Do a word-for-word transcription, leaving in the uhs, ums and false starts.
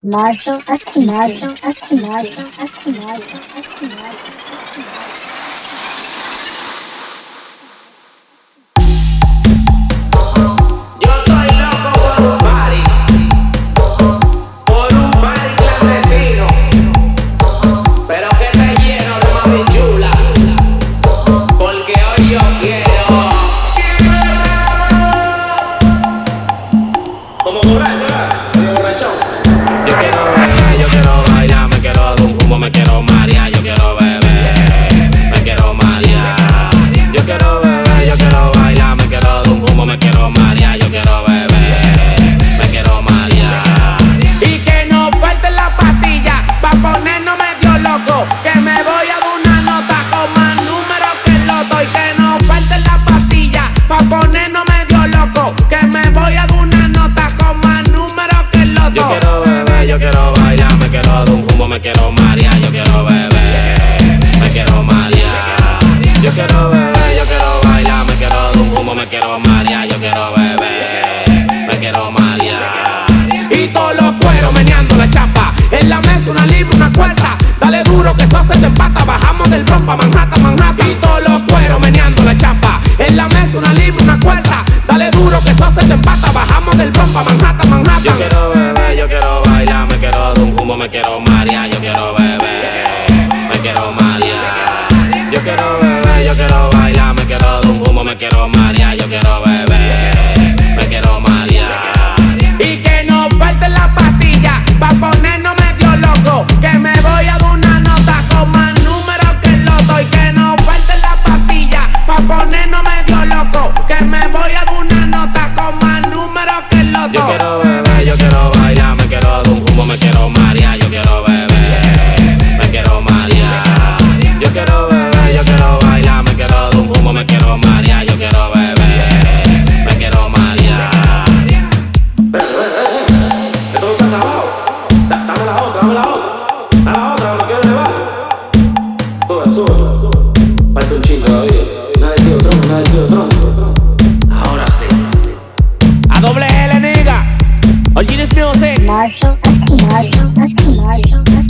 Marshall Marshall Marshall Marshall Marshall Marshall Yo estoy loco por un party, por un party clandestino, pero que esté lleno de mami chula, porque hoy yo quiero. Como borracho, ¿verdad? Borrachón. Yo quiero beber, yo quiero bailar, me quiero dar un humo, me quiero marear. Yo quiero beber, me quiero marear. Yo quiero beber, yo quiero bailar, me quiero dar un humo, me quiero marear. Yo quiero beber, me quiero marear. Y que no falte la pastilla, pa' ponernos medio loco, que me voy a dar una nota con más números que el loto. Y que no falte la pastilla, pa' ponernos medio loco, que me voy a dar una nota con más números que el loto. Yo quiero beber, yo quiero bailar, me quiero dar un humo, me quiero marear. Yo quiero beber, me quiero marear. Yo quiero beber, yo quiero bailar, me quiero dar un humo, me quiero marear. Yo quiero beber, me quiero marear. Y todos los cueros meneando la chapa, en la mesa una libra, una cuarta. Dale duro que eso se te empata, bajamos del Bronx pa' Manhattan, Manhattan. Y todos los cueros meneando la chapa, en la mesa una libra, una cuarta. Dale duro que eso se te empata, bajamos del Bronx pa' Manhattan, Manhattan. Yo quiero beber, yo quiero bailar, me quiero dar un humo, me quiero marear. Yo quiero beber, me quiero marear. Yo quiero beber, yo quiero bailar, me quiero dar un humo, me quiero marear. Yo quiero beber, me quiero marear. Y que no falte la pastilla, pa' ponernos medio loco, que me voy a dar una nota con más números que el loto. Y que no falte la pastilla, pa' ponernos medio loco, que me voy a dar una nota con más números que el loto. Yo quiero beber, yo quiero bailar, me quiero dar un humo, me quiero marear. Yo quiero beber, me quiero marear. Yo quiero beber, yo quiero bailar, me quiero dar un humo, me quiero marear. Yo quiero beber, me quiero marear. Esto se ha acabado. Da- Dame la otra, dame la otra. Dame la otra, no quiero llevar. Sube, sube, sube. Falta un chingo todavía. Nadie quiere otro, nadie quiere otro. Ahora sí. A doble L, nigga. All Genius Music. Marshall Marshall Marshall